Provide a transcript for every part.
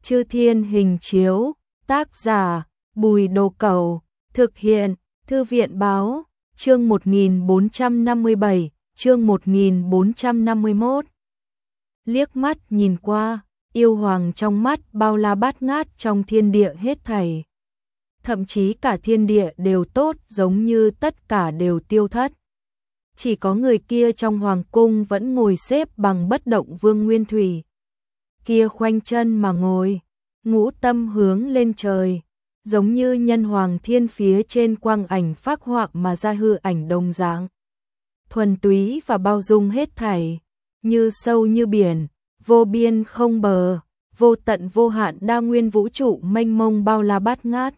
Chư Thiên Hình Chiếu, tác giả, Bùi Đồ Cẩu, thực hiện, Thư viện Báo, chương 1457, chương 1451. Liếc mắt nhìn qua, yêu hoàng trong mắt bao la bát ngát trong thiên địa hết thảy. Thậm chí cả thiên địa đều tốt giống như tất cả đều tiêu thất. Chỉ có người kia trong hoàng cung vẫn ngồi xếp bằng bất động Vương Nguyên Thủy. Kia khoanh chân mà ngồi, ngũ tâm hướng lên trời, giống như nhân hoàng thiên phía trên quang ảnh phác họa mà ra hư ảnh đồng dạng. Thuần túy và bao dung hết thảy, như sâu như biển, vô biên không bờ, vô tận vô hạn đa nguyên vũ trụ mênh mông bao la bát ngát.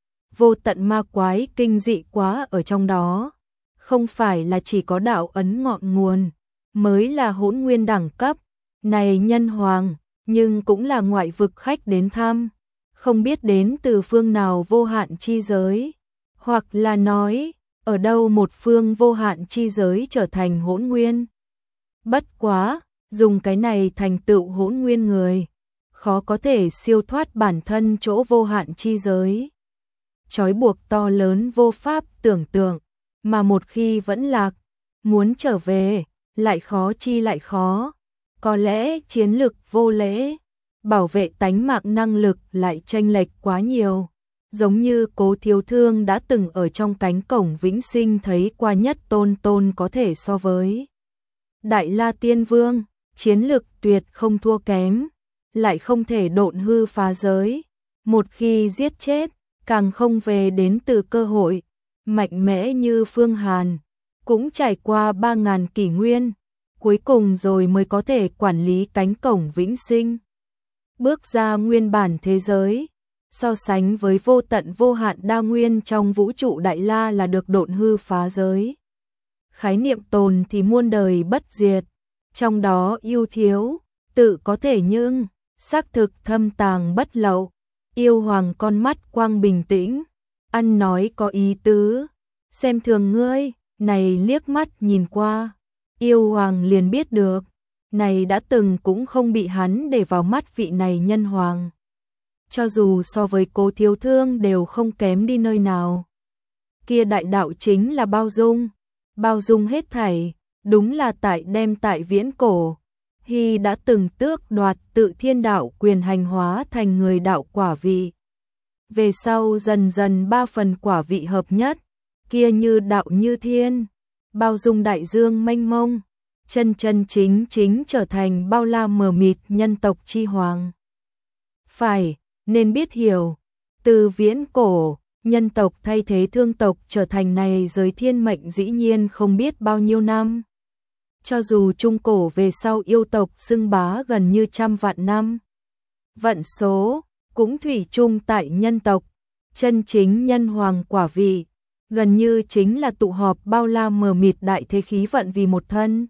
Vô tận ma quái kinh dị quá ở trong đó, không phải là chỉ có đạo ấn ngọn nguồn, mới là hỗn nguyên đẳng cấp, này nhân hoàng, nhưng cũng là ngoại vực khách đến thăm, không biết đến từ phương nào vô hạn chi giới, hoặc là nói, ở đâu một phương vô hạn chi giới trở thành hỗn nguyên. Bất quá, dùng cái này thành tựu hỗn nguyên người, khó có thể siêu thoát bản thân chỗ vô hạn chi giới. Trói buộc to lớn vô pháp tưởng tượng, mà một khi vẫn lạc, muốn trở về, lại khó chi lại khó. Có lẽ chiến lực vô lễ, bảo vệ tánh mạng năng lực lại chênh lệch quá nhiều. Giống như Cố Thiếu Thương đã từng ở trong cánh cổng vĩnh sinh thấy qua nhất tôn có thể so với Đại La Tiên Vương, chiến lực tuyệt không thua kém, lại không thể độn hư phá giới. Một khi giết chết, càng không về đến từ cơ hội, mạnh mẽ như Phương Hàn, cũng trải qua 3.000 kỷ nguyên, cuối cùng rồi mới có thể quản lý cánh cổng vĩnh sinh. Bước ra nguyên bản thế giới, so sánh với vô tận vô hạn đa nguyên trong vũ trụ Đại La là được độn hư phá giới. Khái niệm tồn thì muôn đời bất diệt, trong đó ưu thiếu, tự có thể nhưng, xác thực thâm tàng bất lậu. Yêu hoàng con mắt quang bình tĩnh, ăn nói có ý tứ, xem thường ngươi, này liếc mắt nhìn qua, yêu hoàng liền biết được, này đã từng cũng không bị hắn để vào mắt vị này nhân hoàng. Cho dù so với Cố Thiếu Thương đều không kém đi nơi nào. Kia đại đạo chính là bao dung hết thảy, đúng là tại viễn cổ. Hy đã từng tước đoạt tự thiên đạo quyền hành hóa thành người đạo quả vị. Về sau dần dần 3 phần quả vị hợp nhất, kia như đạo như thiên, bao dung đại dương mênh mông, chân chính trở thành bao la mờ mịt nhân tộc chi hoàng. Phải, nên biết hiểu, từ viễn cổ, nhân tộc thay thế thương tộc trở thành này giới thiên mệnh dĩ nhiên không biết bao nhiêu năm. Cho dù trung cổ về sau yêu tộc xưng bá gần như 100 vạn năm. Vận số, cũng thủy chung tại nhân tộc, chân chính nhân hoàng quả vị, gần như chính là tụ họp bao la mờ mịt đại thế khí vận vì một thân.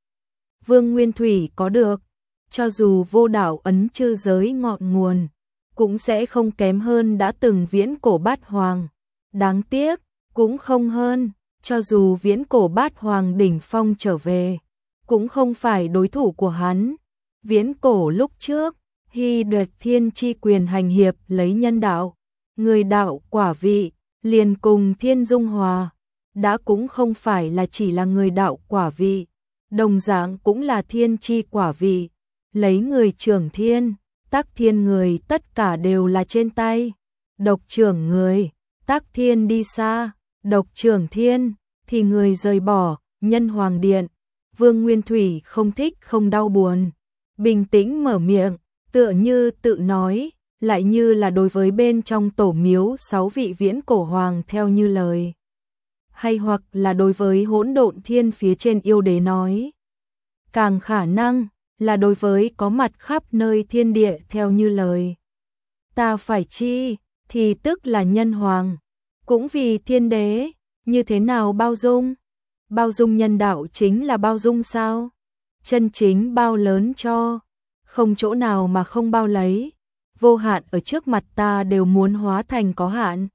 Vương Nguyên Thủy có được, cho dù vô đạo ấn chư giới ngọn nguồn, cũng sẽ không kém hơn đã từng viễn cổ bát hoàng. Đáng tiếc, cũng không hơn, cho dù viễn cổ bát hoàng đỉnh phong trở về, cũng không phải đối thủ của hắn. Viễn cổ lúc trước, Hy đoạt thiên chi quyền hành hiệp lấy nhân đạo, người đạo quả vị, liền cùng thiên dung hòa, đã cũng không phải là chỉ là người đạo quả vị, đồng dạng cũng là thiên chi quả vị, lấy người trưởng thiên, tác thiên người tất cả đều là trên tay, độc trưởng người, tác thiên đi xa, độc trưởng thiên, thì người rời bỏ, nhân hoàng điện. Vương Nguyên Thủy không thích không đau buồn, bình tĩnh mở miệng, tựa như tự nói, lại như là đối với bên trong tổ miếu 6 vị viễn cổ hoàng theo như lời. Hay hoặc là đối với hỗn độn thiên phía trên yêu đế nói. Càng khả năng là đối với có mặt khắp nơi thiên địa theo như lời. Ta phải chi, thì tức là nhân hoàng, cũng vì thiên đế, như thế nào bao dung? Bao dung nhân đạo chính là bao dung sao? Chân chính bao lớn cho, không chỗ nào mà không bao lấy, vô hạn ở trước mặt ta đều muốn hóa thành có hạn.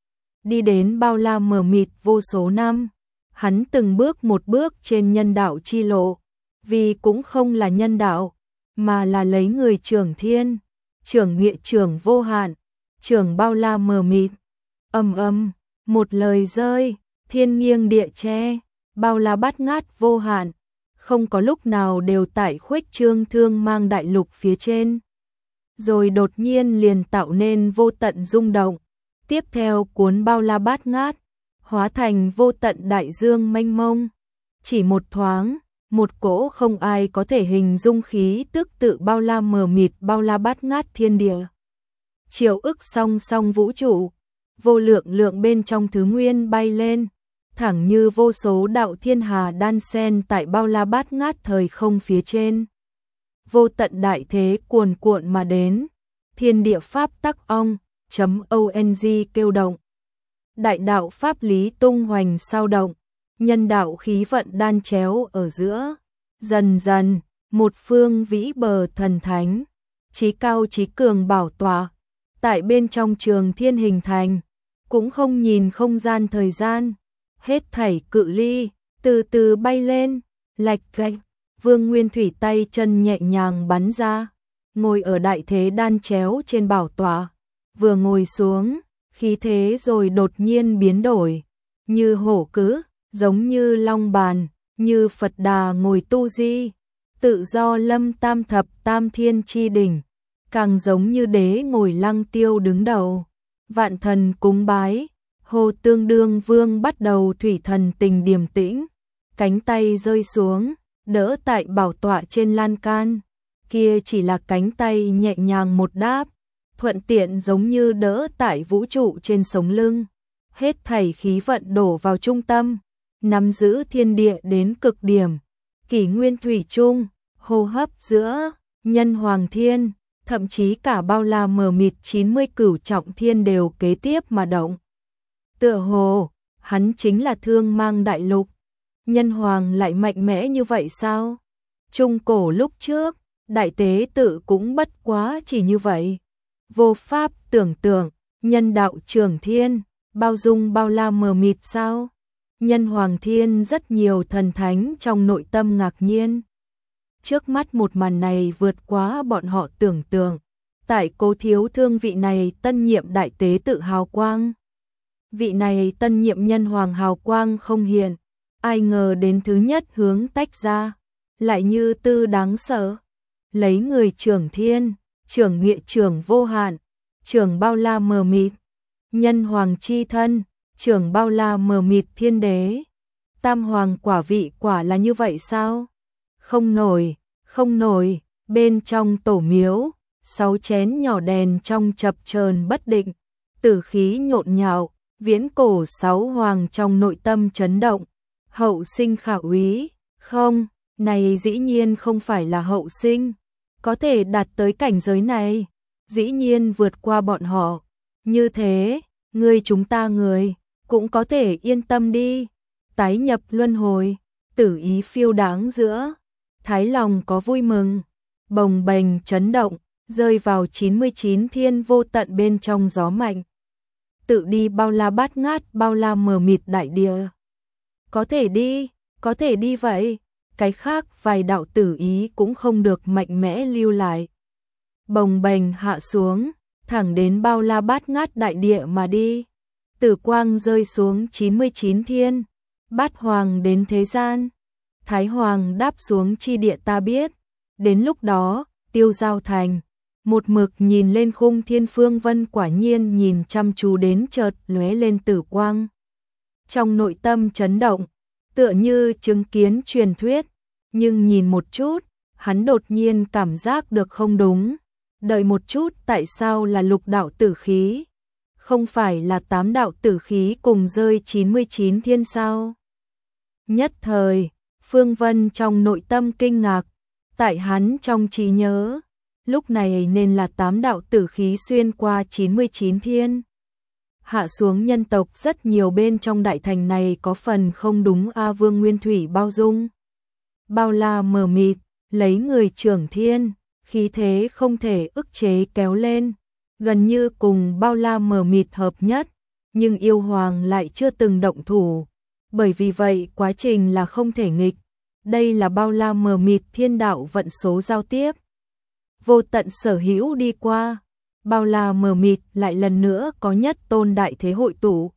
Đi đến bao la mờ mịt vô số năm, hắn từng bước một bước trên nhân đạo chi lộ, vì cũng không là nhân đạo, mà là lấy người trưởng thiên, trưởng nghĩa trưởng vô hạn, trưởng bao la mờ mịt. Ầm ầm, một lời rơi, thiên nghiêng địa che, bao la bát ngát vô hạn, không có lúc nào đều tại khuếch trương thương mang đại lục phía trên. Rồi đột nhiên liền tạo nên vô tận rung động, tiếp theo cuốn bao la bát ngát, hóa thành vô tận đại dương mênh mông. Chỉ một thoáng, một cỗ không ai có thể hình dung khí tức tự bao la mờ mịt bao la bát ngát thiên địa. Triệu ức song song vũ trụ, vô lượng lượng bên trong thứ nguyên bay lên, thẳng như vô số đạo thiên hà đan xen tại bao la bát ngát thời không phía trên. Vô tận đại thế cuồn cuộn mà đến, thiên địa pháp tắc ong kêu động. Đại đạo pháp lý tung hoành sao động, nhân đạo khí vận đan chéo ở giữa. Dần dần, một phương vĩ bờ thần thánh, chí cao chí cường bảo tọa, tại bên trong trường thiên hình thành, cũng không nhìn không gian thời gian, hết thảy cự ly, từ từ bay lên, lạch cạch, Vương Nguyên Thủy tay chân nhẹ nhàng bắn ra, ngồi ở đại thế đan chéo trên bảo tọa, vừa ngồi xuống, khí thế rồi đột nhiên biến đổi, như hổ cữ, giống như long bàn, như Phật Đà ngồi tu di, tự do lâm tam thập tam thiên chi đỉnh, càng giống như đế ngồi lăng tiêu đứng đầu, vạn thần cúng bái, hồ tương đương vương bắt đầu thủy thần tình điềm tĩnh, cánh tay rơi xuống, đỡ tại bảo tọa trên lan can, kia chỉ là cánh tay nhẹ nhàng một đáp, thuận tiện giống như đỡ tại vũ trụ trên sống lưng, hết thảy khí vận đổ vào trung tâm, nắm giữ thiên địa đến cực điểm, kỷ nguyên thủy chung, hô hấp giữa nhân hoàng thiên, thậm chí cả bao la mờ mịt 90 cửu trọng thiên đều kế tiếp mà động. Tựa hồ, hắn chính là thương mang đại lục. Nhân hoàng lại mạnh mẽ như vậy sao? Trung cổ lúc trước, đại tế tự cũng bất quá chỉ như vậy. Vô pháp tưởng tượng, nhân đạo trường thiên, bao dung bao la mờ mịt sao? Nhân hoàng thiên rất nhiều thần thánh trong nội tâm ngạc nhiên. Trước mắt một màn này vượt quá bọn họ tưởng tượng. Tại Cố Thiếu Thương vị này tân nhiệm đại tế tự hào quang. Vị này tân nhiệm nhân hoàng hào quang không hiện. Ai ngờ đến thứ nhất hướng tách ra. Lại như tư đáng sợ. Lấy người trưởng thiên, trưởng nghĩa trưởng vô hạn, trưởng bao la mờ mịt. Nhân hoàng chi thân, trưởng bao la mờ mịt thiên đế. Tam hoàng quả vị quả là như vậy sao? Không nổi, không nổi, bên trong tổ miếu, 6 chén nhỏ đèn trong chập chờn bất định, tử khí nhộn nhạo, viễn cổ 6 hoàng trong nội tâm chấn động. Hậu sinh khả úy, không, này dĩ nhiên không phải là hậu sinh, có thể đạt tới cảnh giới này, dĩ nhiên vượt qua bọn họ, như thế, chúng ta cũng có thể yên tâm đi, tái nhập luân hồi, tử ý phiêu đáng giữa, thái lòng có vui mừng, bồng bềnh chấn động, rơi vào 99 thiên vô tận bên trong gió mạnh. Tự đi bao la bát ngát, bao la mờ mịt đại địa. Có thể đi vậy, cái khác vài đạo tử ý cũng không được mạnh mẽ lưu lại. Bồng bềnh hạ xuống, thẳng đến bao la bát ngát đại địa mà đi. Tử quang rơi xuống 99 thiên, bát hoàng đến thế gian. Thái hoàng đáp xuống chi địa ta biết. Đến lúc đó, Tiêu Giao Thành, một mực nhìn lên khung thiên phương vân quả nhiên nhìn chăm chú đến chợt lóe lên tử quang. Trong nội tâm chấn động, tựa như chứng kiến truyền thuyết, nhưng nhìn một chút, hắn đột nhiên cảm giác được không đúng. Đợi một chút, tại sao là lục đạo tử khí? Không phải là 8 đạo tử khí cùng rơi 99 thiên sao? Nhất thời, Phương Vân trong nội tâm kinh ngạc, tại hắn trong trí nhớ, lúc này nên là 8 đạo tử khí xuyên qua 99 thiên. Hạ xuống nhân tộc rất nhiều bên trong đại thành này có phần không đúng a. Vương Nguyên Thủy bao dung. Bao la mờ mịt, lấy người trưởng thiên, khí thế không thể ức chế kéo lên, gần như cùng bao la mờ mịt hợp nhất, nhưng yêu hoàng lại chưa từng động thủ. Bởi vì vậy quá trình là không thể nghịch, đây là bao la mờ mịt thiên đạo vận số giao tiếp. vô tận sở hữu đi qua, bao la mờ mịt lại lần nữa có nhất tôn đại thế hội tụ.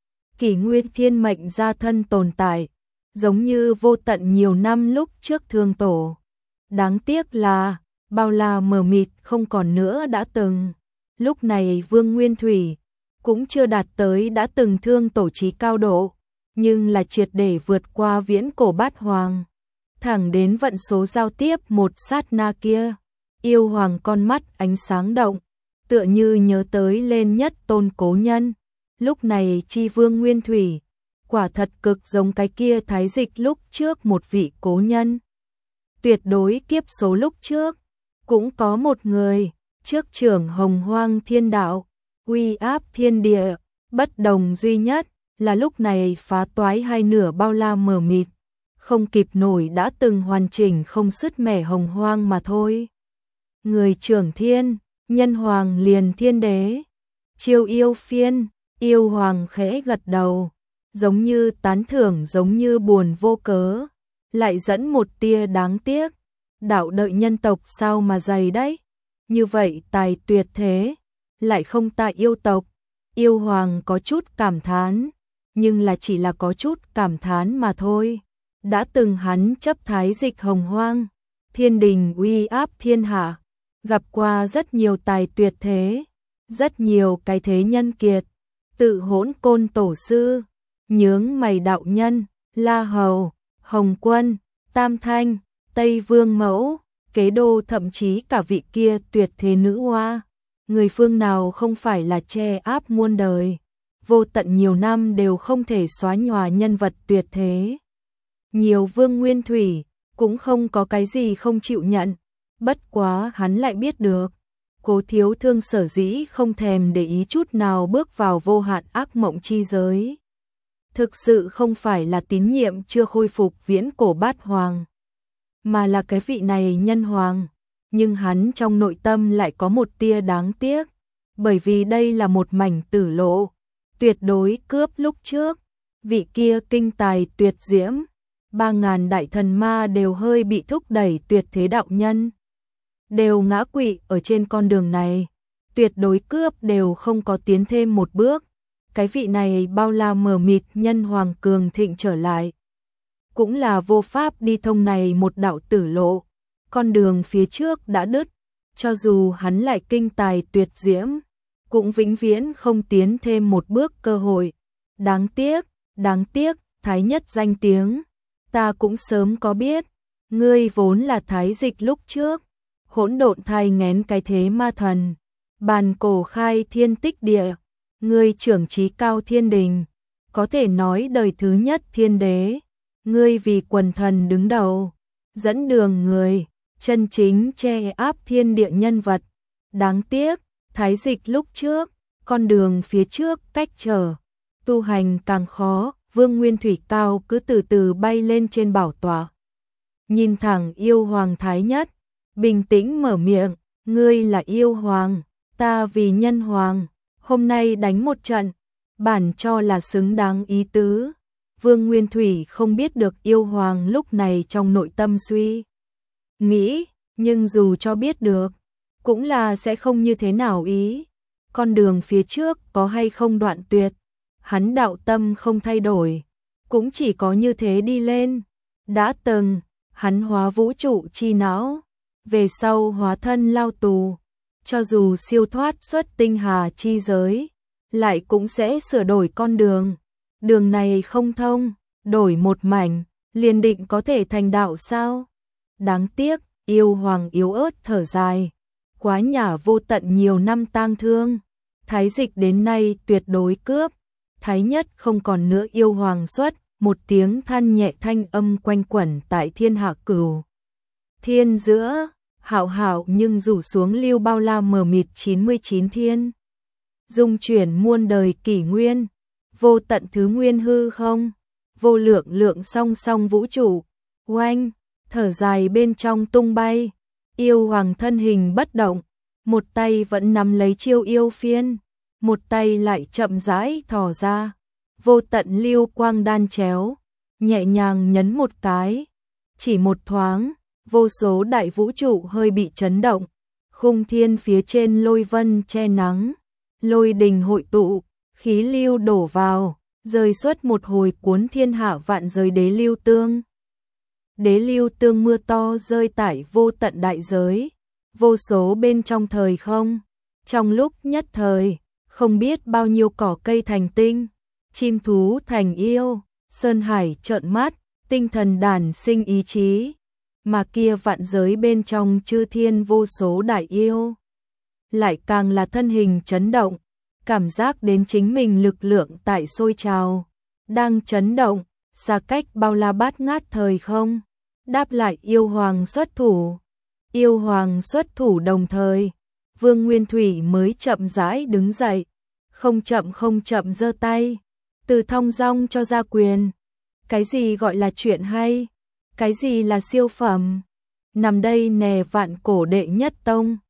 Kỷ nguyên thiên mệnh ra thân tồn tại, giống như vô tận nhiều năm lúc trước thương tổ. Đáng tiếc là, bao la mờ mịt không còn nữa đã từng. Lúc này Vương Nguyên Thủy cũng chưa đạt tới đã từng thương tổ chí cao độ, nhưng là triệt để vượt qua viễn cổ bát hoàng. Thẳng đến vận số giao tiếp một sát na kia, yêu hoàng con mắt ánh sáng động, tựa như nhớ tới lên nhất tôn cố nhân. Lúc này chi Vương Nguyên Thủy, quả thật cực giống cái kia thái dịch lúc trước một vị cố nhân. Tuyệt đối kiếp số lúc trước, cũng có một người, trước trưởng hồng hoang thiên đạo, uy áp thiên địa, bất đồng duy nhất là lúc này phá toái hai nửa bao la mờ mịt, không kịp nổi đã từng hoàn chỉnh không sứt mẻ hồng hoang mà thôi. Người trưởng thiên, nhân hoàng liền thiên đế, chiêu yêu phiên, yêu hoàng khẽ gật đầu, giống như tán thưởng giống như buồn vô cớ, lại dẫn một tia đáng tiếc, đạo đợi nhân tộc sao mà dày đấy, như vậy tài tuyệt thế, lại không tại yêu tộc. Yêu hoàng có chút cảm thán, nhưng là chỉ là có chút cảm thán mà thôi. Đã từng hắn chấp thái dịch hồng hoang, thiên đình uy áp thiên hạ, gặp qua rất nhiều tài tuyệt thế, rất nhiều cái thế nhân kiệt, tự Hỗn Côn tổ sư, Nhướng Mày đạo nhân, La Hầu, Hồng Quân, Tam Thanh, Tây Vương Mẫu, Kế Đô, thậm chí cả vị kia tuyệt thế nữ hoa. Người phương nào không phải là che áp muôn đời, vô tận nhiều năm đều không thể xóa nhòa nhân vật tuyệt thế. Nhiều Vương Nguyên Thủy cũng không có cái gì không chịu nhận, bất quá hắn lại biết được, Cố Thiếu Thương sở dĩ không thèm để ý chút nào bước vào vô hạn ác mộng chi giới. Thực sự không phải là tín nhiệm chưa khôi phục viễn cổ bát hoàng, mà là cái vị này nhân hoàng. Nhưng hắn trong nội tâm lại có một tia đáng tiếc, bởi vì đây là một mảnh tử lộ, tuyệt đối cướp lúc trước, vị kia kinh tài tuyệt diễm, 3000 đại thần ma đều hơi bị thúc đẩy tuyệt thế đạo nhân. Đều ngã quỵ ở trên con đường này, tuyệt đối cướp đều không có tiến thêm một bước, cái vị này bao la mờ mịt nhân hoàng cường thịnh trở lại. Cũng là vô pháp đi thông này một đạo tử lộ. Con đường phía trước đã đứt, cho dù hắn lại kinh tài tuyệt diễm, cũng vĩnh viễn không tiến thêm một bước cơ hội. Đáng tiếc, thái nhất danh tiếng, ta cũng sớm có biết, ngươi vốn là thái dịch lúc trước, hỗn độn thai nghén cái thế ma thần, bàn cổ khai thiên tích địa, ngươi trưởng trí cao thiên đình, có thể nói đời thứ nhất thiên đế, ngươi vì quần thần đứng đầu, dẫn đường người, chân chính che áp thiên địa nhân vật. Đáng tiếc, thái dịch lúc trước, con đường phía trước cách trở, tu hành càng khó, Vương Nguyên Thủy cao cứ từ từ bay lên trên bảo tọa. Nhìn thẳng yêu hoàng thái nhất, bình tĩnh mở miệng, ngươi là yêu hoàng, ta vì nhân hoàng, hôm nay đánh một trận, bản cho là xứng đáng ý tứ. Vương Nguyên Thủy không biết được yêu hoàng lúc này trong nội tâm suy nghĩ, nhưng dù cho biết được, cũng là sẽ không như thế nào ý. Con đường phía trước có hay không đoạn tuyệt, hắn đạo tâm không thay đổi, cũng chỉ có như thế đi lên. Đã từng, hắn hóa vũ trụ chi não, về sau hóa thân lao tù, cho dù siêu thoát xuất tinh hà chi giới, lại cũng sẽ sửa đổi con đường. Đường này không thông, đổi một mảnh, liền định có thể thành đạo sao? Đáng tiếc, yêu hoàng yếu ớt thở dài, quá nhả vô tận nhiều năm tang thương, thái dịch đến nay tuyệt đối cướp, thái nhất không còn nữa yêu hoàng xuất, một tiếng than nhẹ thanh âm quanh quẩn tại thiên hạ cửu. Thiên giữa, hạo hạo nhưng rủ xuống lưu bao la mờ mịt 99 thiên. Dung chuyển muôn đời kỷ nguyên, vô tận thứ nguyên hư không, vô lượng lượng song song vũ trụ, oanh, thở dài bên trong tung bay, yêu hoàng thân hình bất động, một tay vẫn nắm lấy chiêu yêu phiên, một tay lại chậm rãi thò ra, vô tận lưu quang đan chéo, nhẹ nhàng nhấn một cái, chỉ một thoáng, vô số đại vũ trụ hơi bị chấn động, khung thiên phía trên lôi vân che nắng, lôi đình hội tụ, khí lưu đổ vào, rơi xuất một hồi cuốn thiên hạ vạn giới đế lưu tương. Đế lưu tương mưa to rơi tại vô tận đại giới, vô số bên trong thời không. Trong lúc nhất thời, không biết bao nhiêu cỏ cây thành tinh, chim thú thành yêu, sơn hải trợn mắt, tinh thần đản sinh ý chí. Mà kia vạn giới bên trong chư thiên vô số đại yêu, lại càng là thân hình chấn động, cảm giác đến chính mình lực lượng tại sôi trào, đang chấn động, xa cách bao la bát ngát thời không. Đáp lại yêu hoàng xuất thủ. Yêu hoàng xuất thủ đồng thời, Vương Nguyên Thủy mới chậm rãi đứng dậy, không chậm giơ tay, từ thong dong cho ra quyền. Cái gì gọi là chuyện hay? Cái gì là siêu phẩm? Nằm đây nè vạn cổ đệ nhất tông.